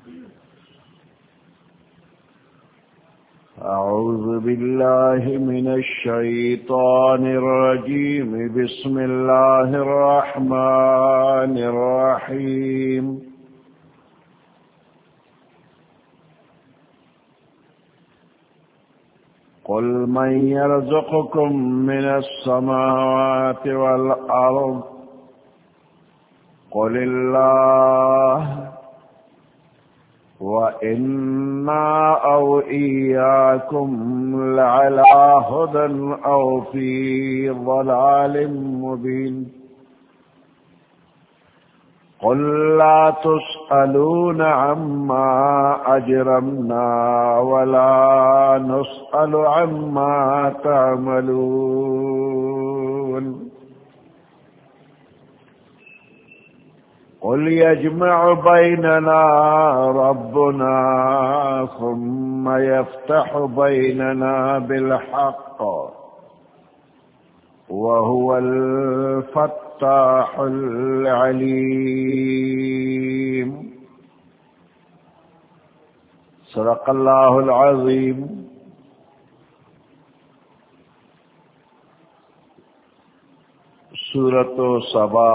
أعوذ بالله من الشيطان الرجيم. بسم الله الرحمن الرحيم. قل من يرزقكم من السماوات والأرض قل الله وإنا أو إياكم لعلى هدى أو في ضلال مبين. قل لا تسألون عما أجرمنا ولا نسأل عما تعملون. قل يجمع بيننا ربنا ثم يفتح بيننا بالحق وهو الفتاح العليم. صدق الله العظيم. سورة سبا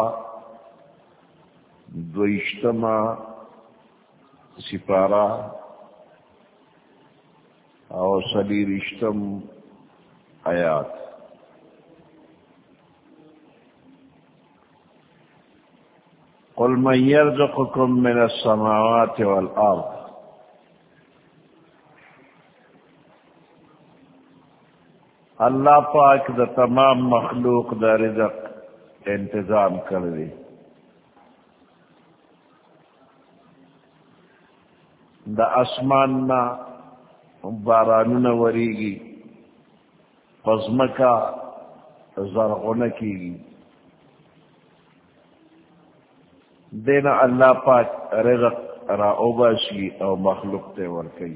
دویشتما سپارہ اور سلیرشتم آیات. قل من يرزقكم من السماوات والأرض. اللہ پاک دا تمام مخلوق دا رزق انتظام کر دے. دا اسمان نا بارانون وریگی، پزمکا زرغن کیگی. دینا اللہ پاک رزق را اوباسی او مخلوق تے ورکی.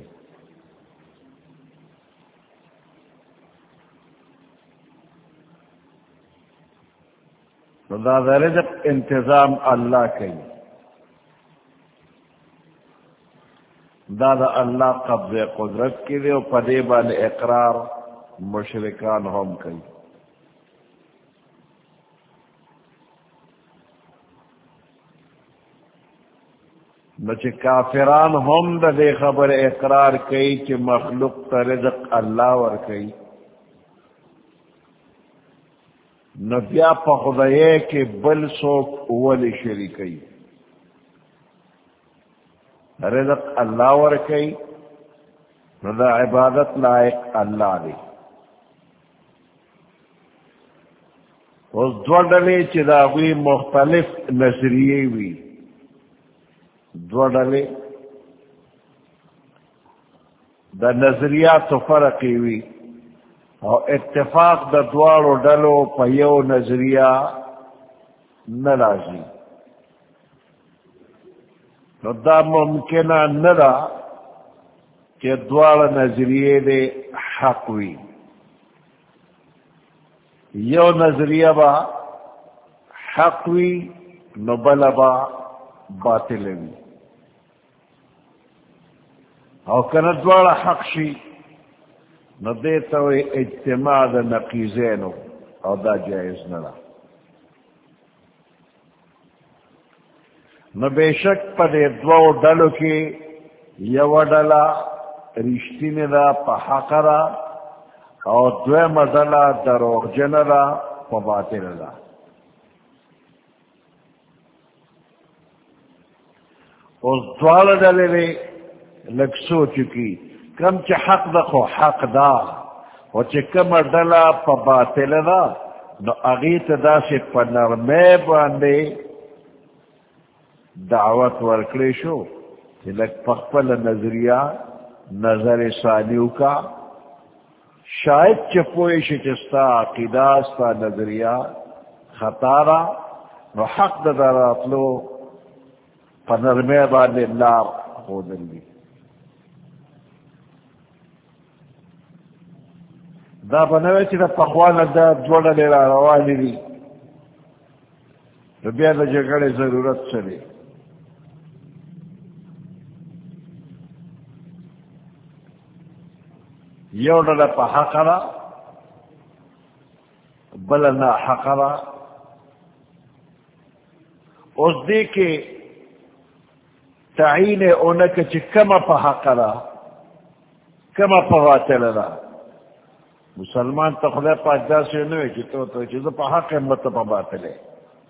دا رزق انتظام اللہ کئی. دا اللہ قبض قدرت کی دے و پدے بال اقرار مشرکان ہم کئی. نچے کافران ہم دا دے خبر اقرار کئی کہ مخلوق تا رزق اللہ ور کئی. نبیا پا خدایے کہ بل سوک اولی شریکی. رزق اللہ ورکی رضا عبادت لائق اللہ دی. اس دو ڈلے چی داغوی مختلف نظریے وی. دو ڈلے دا نظریات فرقی وی اور اتفاق دا دوار و ڈلو پیو نظریہ نرازی. دا ممکنہ ندا کہ دوار نظریے دے حق وی. یو نظریہ با حق وی نبلا با باطل وی. او کنا دوار حق شی ندیتوی اجتماع دا نقیزینو او دا جائز ندا. نو بے شک پدے دو ڈلو کی یو ڈلا رشتین دا پا حق را اور دویم ڈلا دروغجن را پا باطل را. اس دوال ڈلے لے لگ سو چکی کم چی حق دا خو حق دا و چی کم ڈلا پا باطل را نو اغیت دا سے پا نرمے باندے دعوت ورکڑے شو کہ لگ پخپل نظریہ نظر ثانیو کا شاید چپوئش چستا عقیدہ ستا نظریہ خطارا نو حق دا دراتلو پا نرمے باندے لار خودن لی. دا بنوے چی دا پخوانا دا دوڑا لیرا روانی دی بیا دا جگڑے ضرورت چلے. یو ڈلا پا حقرا بلنا حقرا اس دی کے تعین اونک چی کم پا حقرا کم پا باطل را مسلمان تا خدا پاک دا سے نوے چی تو چیزا پا حق مت پا باطل ہے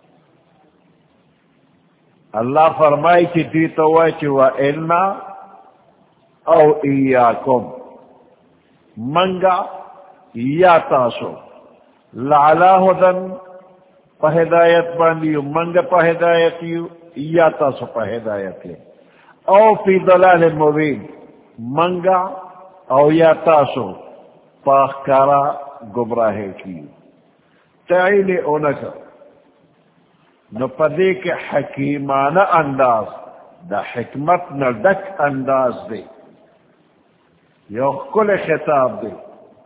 اللہ فرمائی چی دیتا ہوئے چی وَإِنَّا او ایاکم منگا یا تاسو لعلا ہدن پا ہدایت باندیو منگا پا ہدایتیو یا تاسو پا ہدایتی او فی ضلال مبین منگا او یا تاسو پا اخکارا گمراہے کیو تعین اونکا نو پدے کے حکیمانہ انداز دا حکمت نہ ڈک انداز دے یو کل خطاب دے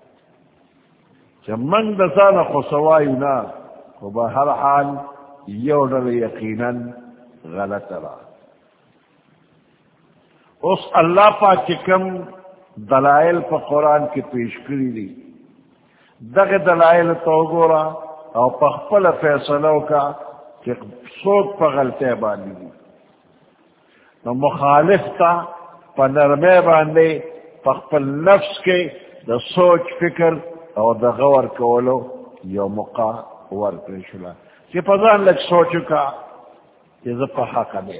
جب من دسانا خسوائینا خو بہر حال یو ڈر یقیناً غلط را اس اللہ پاک کی کم دلائل پا قرآن کی پیش کری دی دغ دلائل تو گورا او پخپل فیصلوں کا کہ سوک پا غلطے باندی دی نو مخالف تا پا نرمے باندے پخپل نفس کے دا سوچ فکر او دا غور کولو یو موقع ورکرشلا کہ پزان لگ سوچو کا کہ زپا حق دے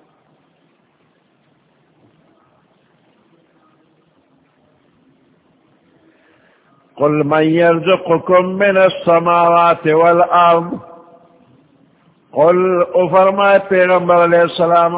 قل من يرزقكم من السماوات والأرض قل او فرمائے پیغمبر علیہ السلام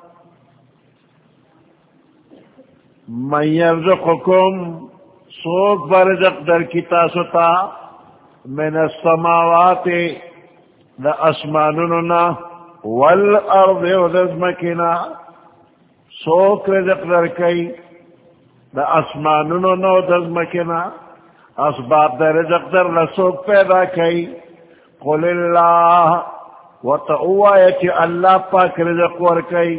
من یرزقکم سوک برزق در کی تاستا من السماوات دا اسمانوننا والارض ودزمکنا سوک رزق در کی دا اسمانوننا ودزمکنا اسباب دا رزق در لسوک پیدا کی قل اللہ وتعوایت اللہ پاک رزق ورکی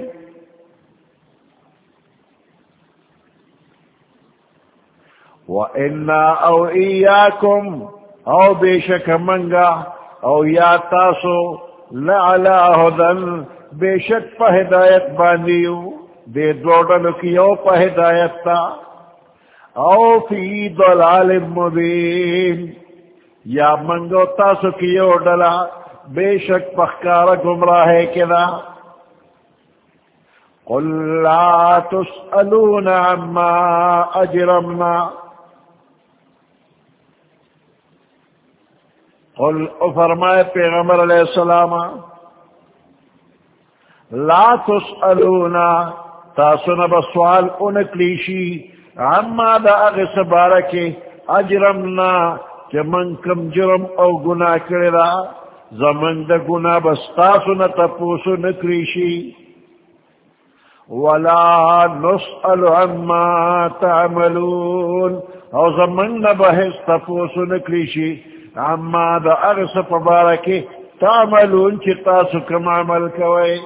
وَإِنَّا أَوْ إِيَّاكُمْ او بیشک منگا او یا تاسو لعلا ہدن بیشک پا ہدایت باندیو دے دوڑنو کیو پا ہدایت تا او فی ضلال مبین یا منگو تاسو کیو ڈلا بے شک پخکار گمراہ کنا قل لا تسألون عما اجرمنا قل فرمائے پیغمبر علیہ السلام لا تسألون تاسن بسوال انکلیشی عما دا اغس بارکی اجرمنا کہ من کم جرم او گناہ کرلا زمن دا گناہ بستاسو نتپوسو نکریشی ولا نسأل عما تعملون او زمن نبحث تپوسو نکریشی عما دا اغس پبارکی تعملون چی تاسو کم عمل کوئی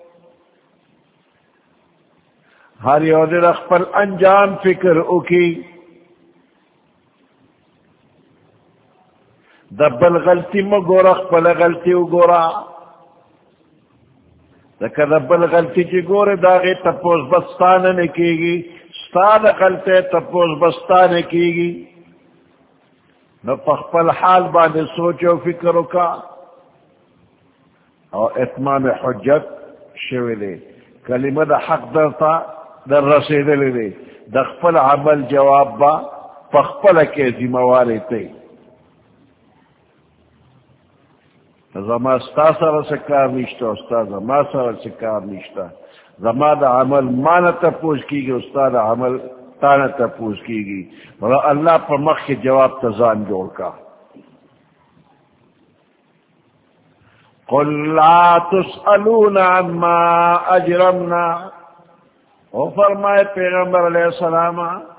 ہر یو دل اخپل انجام فکر اکی دبل غلطی مو گورا خپل غلطی و گورا دکا دبل غلطی چی گورے داغی تپوز بستانے نکی گی ستان غلطی تپوز بستانے کی گی نو پخپل حال باندے سوچو فکرو کا او اتمام حجت شوی دے کلمہ دا حق درتا در رسید لے دا خپل عمل جواب با پخپل کے ذمواری تے زما ستا سر سکار نشتا استاد زما سر سکار نشتا زما دا عمل مانا تپوز کی گی استاد عمل تانا تپوز کی گی اور اللہ پر مخ کے جواب تزان جوڑ کا قل لا تسألون عما اجرمنا او فرمائے پیغمبر علیہ السلام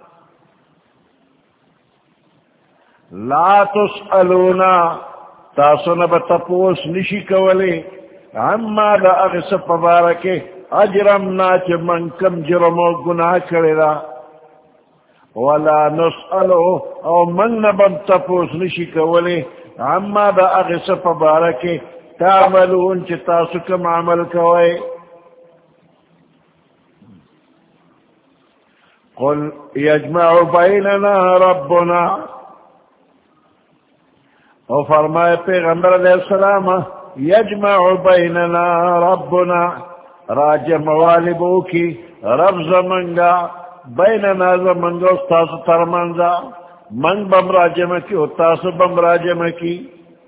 لا تسألون تاسون بتپوس نشی کولی عما دا اغس پبارکے اجرمنا چھ من کم جرم و گناہ کرے دا ولا نسألو او من نبم تپوس نشی کولی عما دا اغسف بارکی تعملون چی تاسکم عمل کوئی قل یجمع بیننا ربنا او فرمائے پیغمبر علیہ السلام یجمع بیننا ربنا راجم والبو کی رب زمنگا بیننا زمنگا استاس ترمنزا من بم راجم کی استاس بم راجم کی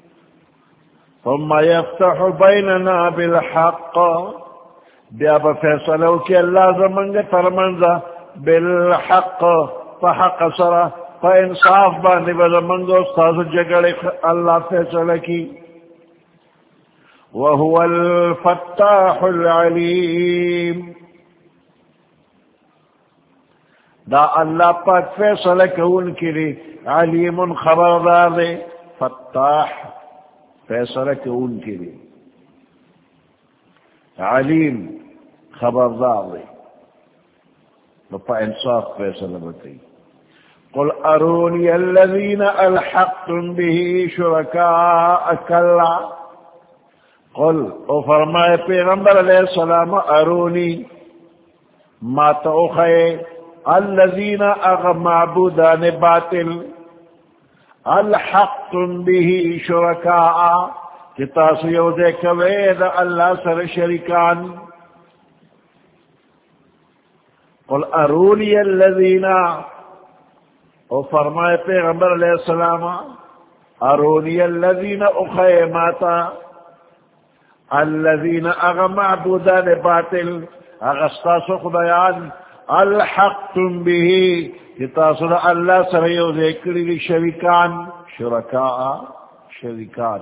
ثم یفتح بیننا بالحق بیا بفیصلو کی اللہ زمنگا ترمنزا بالحق فحق سرا فانصاف باندې بزمنگا استاس جگڑے اللہ فیصلہ کی وهو الفتاح العلیم دا اللہ پاک فیصلہ کون کے لیے علیم خبردار دے فتاح فیصلہ کون کے لیے علیم خبردار دے بپا انصاف فیصلہ بتائی قل ارونی الذین الحقتم به شرکاء کلا قل او فرمائے پیغمبر علیہ السلام ارونی ما توخے الذین اغ معبودان باطل الحقتم به شرکاء کتاس یودے کوید اللہ سر شرکان قل ارونی الذین او فرمائے پیغمبر علیہ السلام ارونی الذین اخیماتا الذین اغ معبودان باطل اغسطاس خدایان الحقتم به کتاصل اللہ سریو ذکری لی شرکان شرکاء شرکان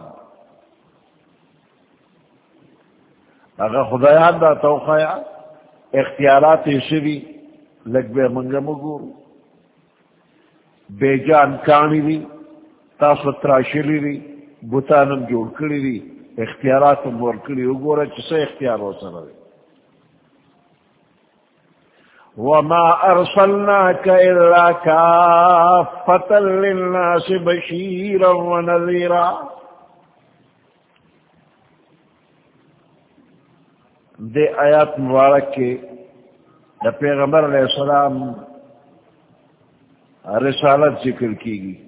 اگر خدایان دا توخیا اختیارات شری لگ بے منگا مگو بے جان کانی لی تاسو تراشلی لی بوتانم جوڑ کری لی اختیارات مور کری اگورا چسے اختیار ہو سر وما ارسلناك الا كافة للناس بشيرا ونذيرا دے آیات مبارک کے دا پیغمبر علیہ السلام رسالت ذکر کی گی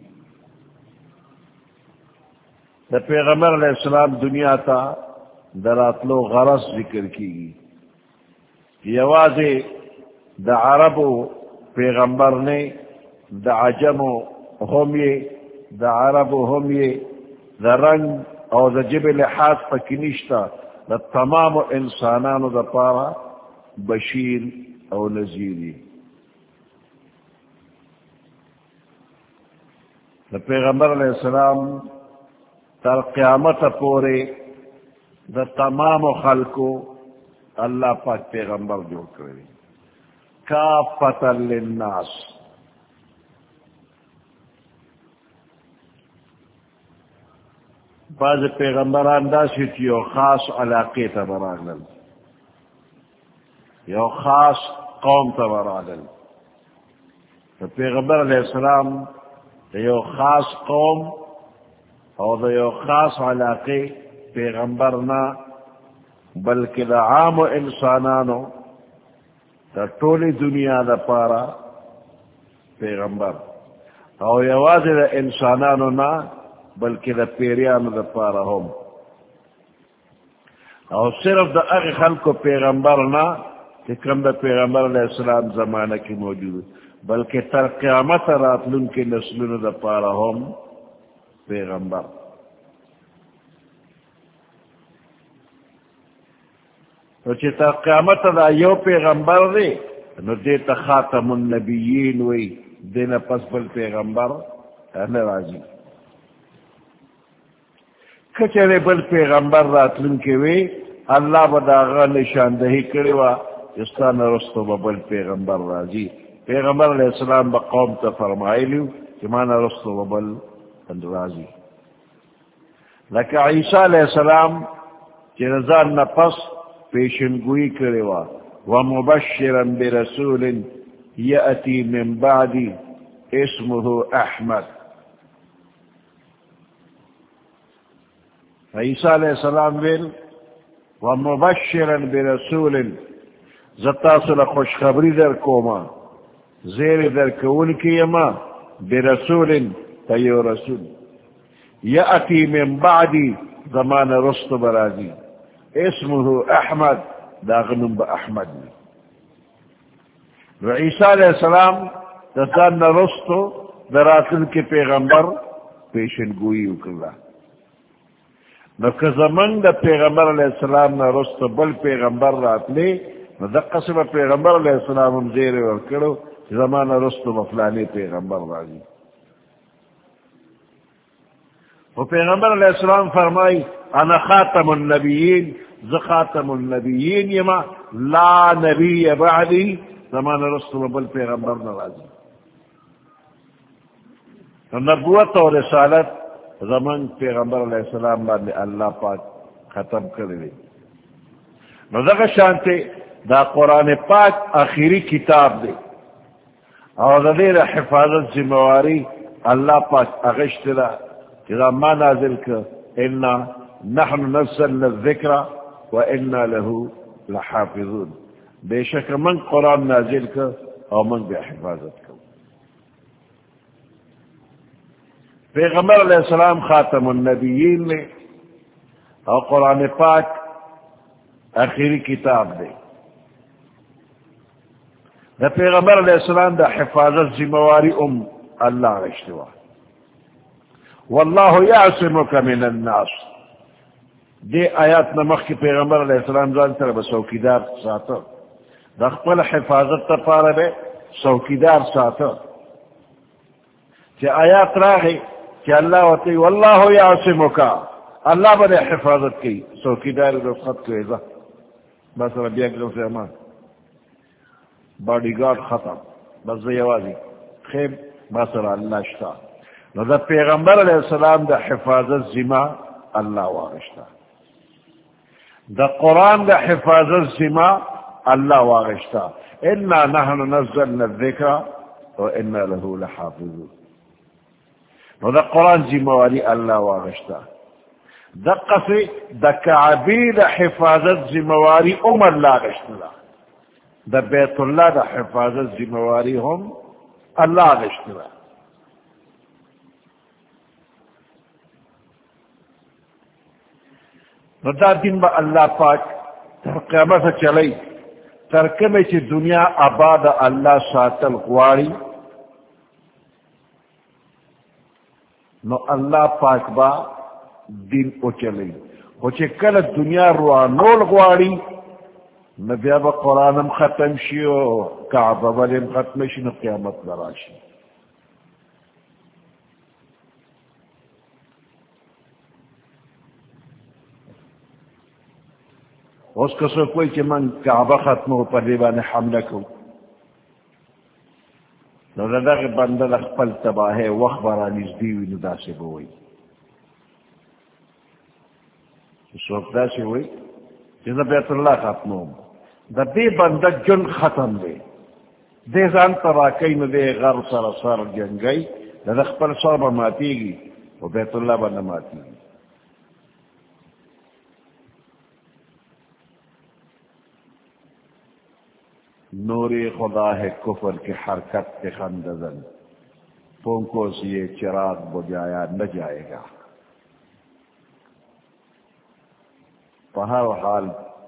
دا پیغمبر علیہ السلام دنیا تا دراتلو غرض ذکر کی گی یوازے دا عرب پیغمبر نے دا عجم ہم یہ دا عرب ہم یہ دا رنگ اور دا جب لحاظ پا کنشتا دا تمام انسانانو دا پارا بشیر او نذیری دا پیغمبر علیہ السلام تر قیامت پورے دا تمام خلقو اللہ پاک پیغمبر جو کرے کافتا للناس بعض پیغمبران دا سیت یو خاص علاقے تبراغل یو خاص قوم تبراغل تو پیغمبر علیہ السلام دا یو خاص قوم اور دا یو خاص علاقے پیغمبرنا بلکہ دا عام انسانانو دا طولی دنیا دا پارا پیغمبر او یواز دا انسانانو نا بلکہ دا پیریانو دا پارا ہم او صرف دا اغی خلقو پیغمبر نا کہ کم دا پیغمبر علیہ السلام زمانہ کی موجود بلکہ تر قیامت راتلن کے نسلن دا پارا ہم پیغمبر تو چیتا قیامت دا یو پیغمبر دے نو دیتا خاتم النبیین وی دینا پس بل پیغمبر انا راضی کچھلے بل پیغمبر راتلن کے وی اللہ بداغا نشاندہی کروا استان رستو بل پیغمبر راضی پیغمبر علیہ السلام با قوم تا فرمائی لیو کہ مانا رستو بل راضی لکہ عیسیٰ علیہ السلام کہ رضان نفس پیشن گوئی کروا ومبشرا برسول یأتی من بعدی اسمه احمد. عیسیٰ علیہ السلام ویل ومبشرا برسول زتاسل خوشخبری در کوما زیر در کون کیما برسول تیو رسول یأتی من بعدی زمان رست برازی اسمه احمد داغنم با احمد. و عیسیٰ علیہ السلام دستان رستو دراتل کے پیغمبر پیشن گوئی اکرلا. نو که زمان دا پیغمبر علیہ السلام نا رست بل پیغمبر راتلی نو دا قسم پیغمبر علیہ السلام ہم زیر ورکڑو زمان رست مفلانی پیغمبر راجی. و پیغمبر علیہ السلام فرمائی انا خاتم النبیین ز خاتم النبیین یما لا نبی بعدی زمان رست بل پیغمبر نرازی. نبوت و رسالت زمان پیغمبر علیہ السلام بعد اللہ پاک ختم کرے. نظر شانتے دا قرآن پاک آخری کتاب دے اور دیر حفاظت ذمہواری اللہ پاک اغشت دا جدا ما نازل کر انا نحن نزلنا الذکر و انا له لحافظون. بے شک من قرآن نازل کر اور من بے حفاظت کر. پیغمبر علیہ السلام خاتم النبیین میں اور قرآن پاک آخری کتاب دے. دا پیغمبر علیہ السلام دا حفاظت ذمہواری اللہ رشتوا. واللہ یعصمک من الناس دے آیات نمخ کی پیغمبر علیہ السلام جانتا رہا سوکیدار ساتا دا خپل حفاظت تا پارا بے سوکیدار ساتا. چی آیات راگی کہ اللہ وطی واللہ یعصمکا اللہ بڑے حفاظت کی سوکیدار رفقت کو ایزا بس ربی اکرم سے امان باڈی گارڈ ختم بس دیوازی خیب بس اللہ شتا. نظر پیغمبر علیہ السلام دا حفاظت ذمہ اللہ وارشتا. دا قرآن دا حفاظت ذمہ اللہ وارشتا. انا نحن نزلنا الذکر و انا له لحافظون. دا قرآن ذمہواری اللہ وارشتا. دا قصی دا کعبی دا حفاظت ذمہواری اللہ رشتا. دا بیت اللہ دا حفاظت ذمہواری اللہ رشتا. دا دن با اللہ پاک تر قیامت چلی ترکمی چی دنیا آباد اللہ ساتل غواری نو اللہ پاک با دن او چلی خوچے کل دنیا روانول غواری نو بیا با قرآنم ختم شی و کعبہ ولیم ختم شی نو قیامت براشی. اس کسو کوئی کہ من کعبہ ختم ہو پر دیبان حملہ کو نو رداغ بندل اخپل تباہے وقت برانیز دیوی ندا سے بوئی اس وقت دا سے ہوئی جنہ بیت اللہ ختم ہو دا دی بندل جن ختم دے دے زان تراکی نو دے غر سر سر جنگئی دا اخپل سر بماتی گی و بیت اللہ بنماتی گی. نوری خدا ہے کفر کی حرکت کے خندزن پونکوں سے یہ چراغ بجایا نہ جائے گا. بہر حال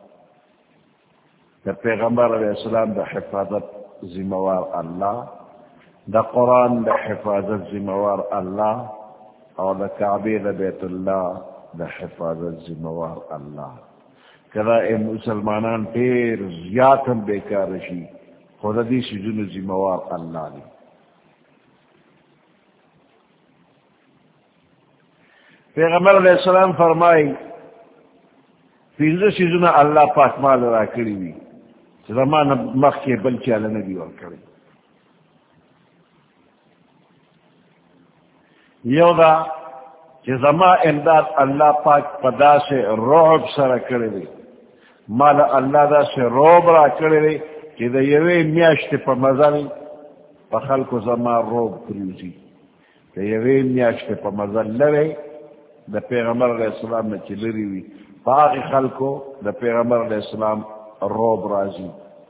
دا پیغمبر علیہ السلام دا حفاظت ذمہوار اللہ دا قرآن دا حفاظت ذمہوار اللہ اور دا کعبہ دا بیت اللہ دا حفاظت ذمہوار اللہ. کدا اے مسلمانان پیر زیادم بیکار رشی خدا دی سجن ذمہوار اللہ دی. پیغمبر علیہ السلام فرمائی پینزہ سجن اللہ پاک مال را کری بھی زمان مخ کے بل چالا نبی اور کری. یو دا کہ زمان امداد اللہ پاک پدا سے رعب سر کرے دی مال اللہ دا سے روب را کرے دی کہ دا یوے میاشت پا مزانی پخل کو زمان روب پریوزی کہ یوی میاشت پا مزل لرے دا پیغمبر علیہ السلام نے چلری ہوئی باقی خلقو دا پیغمبر علیہ السلام روب رازی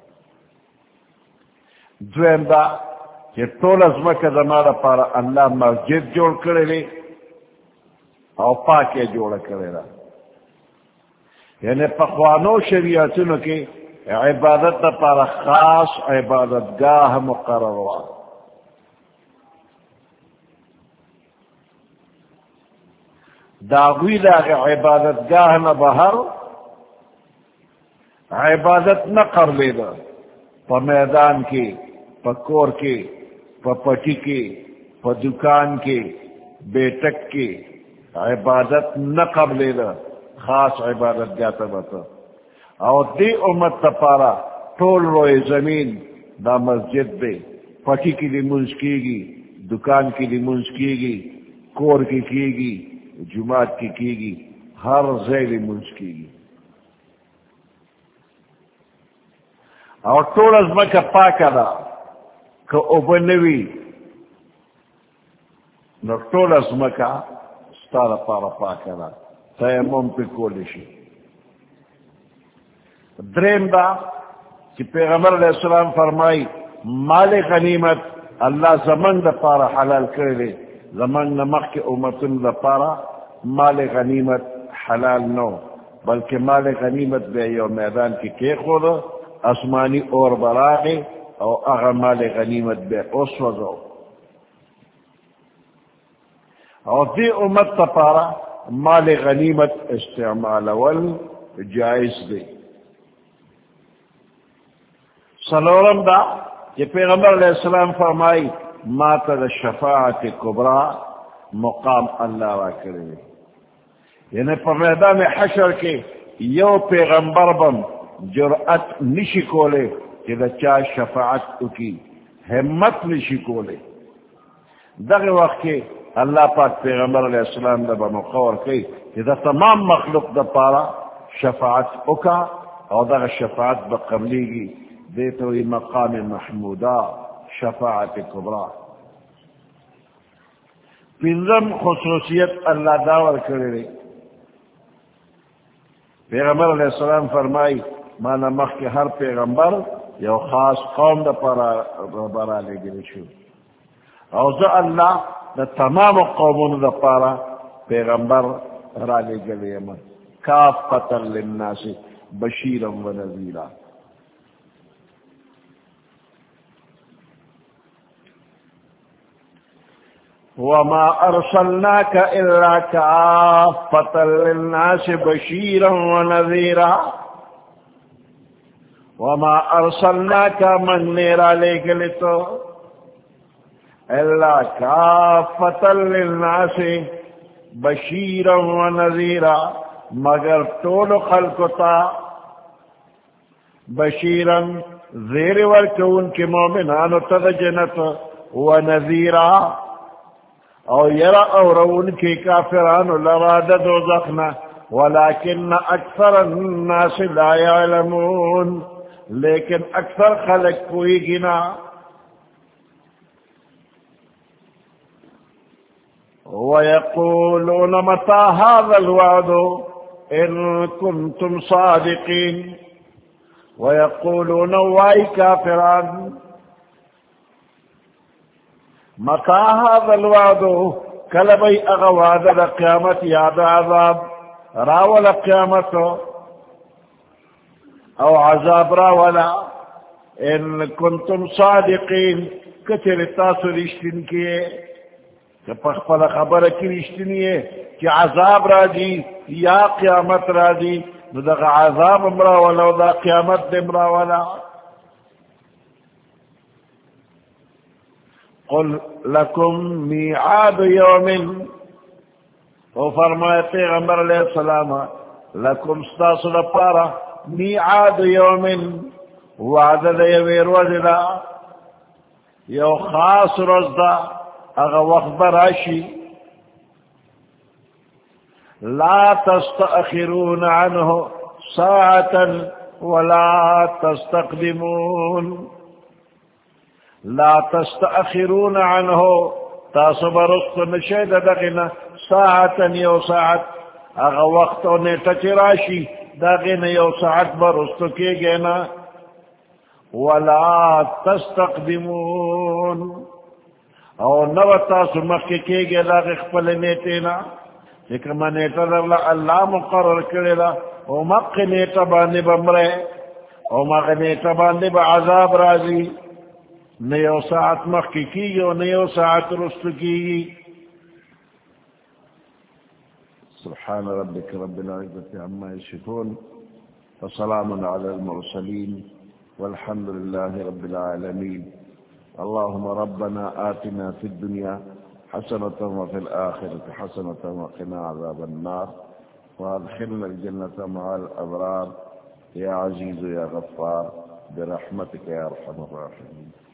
دویم دا کہ طول ازمک زمان پارا اللہ مسجد جوڑ کرے لے او پاکے جوڑ کرے لے یعنی پخوانو شریعتنو کی عبادت دا پارا خاص عبادت گاہ مقرر ہوا داغوی دا عبادت گاہ نہ بہر عبادت نہ کر لے دا پا میدان کی پا کور کی پا پٹی کی پا دکان کی بیٹک کی عبادت نہ کر لے دا خاص عبادت جاتا بتا اور دی امت تپارا ٹول روئے زمین دا مسجد دے پٹی کی لی منز کی گی دکان کی لی منز کی گی کور کی گی جماعت کی گی ہر زیلی منز کی گی اور ٹول ازمک پاکا دا کہ اوبنوی نو ٹول ازمکا ستارا پارا پاکا دا تیمم پی کولشی درین دا کہ پیغمبر علیہ السلام فرمائی مال غنیمت اللہ زمن دا پارا حلال کرلے زمن نمخ کے امتن دا پارا مال غنیمت حلال نو بلکہ مال غنیمت بے یو میدان کی خود اسمانی اور براغے او اغا مال غنیمت بے اس وزو اور دی امت تا پارا مال غنیمت استعمال اول جائز دے سلورم دا کہ پیغمبر علیہ السلام فرمائی ماتا دا شفاعت کبرا مقام اللہ را کرے یعنی پر میدان حشر کے یو پیغمبر بم جرأت نشی کولے کہ دا چا شفاعت اکی ہمت نشی کولے دغ وقت کے اللہ پاک پیغمبر علیہ السلام دا بمقور کی کہ دا تمام مخلوق دا پارا شفاعت اکا اور دا شفاعت بقبلی گی دیتو ای مقام محمودہ شفاعت کبرا پنزم خصوصیت اللہ داور کرے پیغمبر علیہ السلام فرمائی مانا مخ کے ہر پیغمبر یو خاص قوم دا پارا لے گلے شو اوزا اللہ دا تمام قومون دا پارا پیغمبر را لے گلے من کافتا للناس بشیرا و نذیرا وما أرسلناك إلا كافة للناس بشيرا ونذيرا وما أرسلناك من نير عليك لتو إلا كافة للناس بشيرا ونذيرا مگر طول خلقتا بشيرا زير وركون كمؤمنان تدجنت ونذيرا او یرا او رون کی کافران لراد دوزخنا ولكن اکثر الناس لا يعلمون لیکن اکثر خلق کوئی گنا ويقولون متى هذا الوعد ان كنتم صادقين ويقولون واي كافران متى هذا الوعد كلبي اغواد القيامة ياد عذاب راول قيامته او عذاب راولا ان كنتم صادقين كتر تاسو رشتن کیے کہ پخپل خبر کی رشتنی ہے کہ عذاب راجی یا قیامت راجی ندغ عذاب امراولا و دا قیامت امراولا قل لکم میعاد یوم وہ فرمائے پیغمبر علیہ السلام لکم ستاسو لپارا میعاد یوم وعد دیوی روزدہ یو خاص روزدہ اغا وقت براشی لا تستأخرون عنه ساعة ولا تستقدمون لا تستأخرون عنه تاسو برست نشید دغینا ساعتا یو ساعت اغا وقت و نیتا چراشی دغینا یو ساعت برست کی گینا ولا تستقدمون او نو تاسو مخی کی گی لاغ اخپل نیتینا لیکن ما نیتا اللہ مقرر کرلا او مقی نیتا باندی بمرے او مقی نیتا باندی با عذاب رازی نیو ساعت مخی کی گی و نیو ساعت رست کی گی سبحان ربك رب العزة عما يصفون وسلام على المرسلين والحمد لله رب العالمين اللهم ربنا آتنا في الدنيا حسنة وفي الآخرة حسنة وقنا عذاب النار وادخلنا الجنة مع الأبرار يا عزيز يا غفار برحمتك يا أرحم الراحمين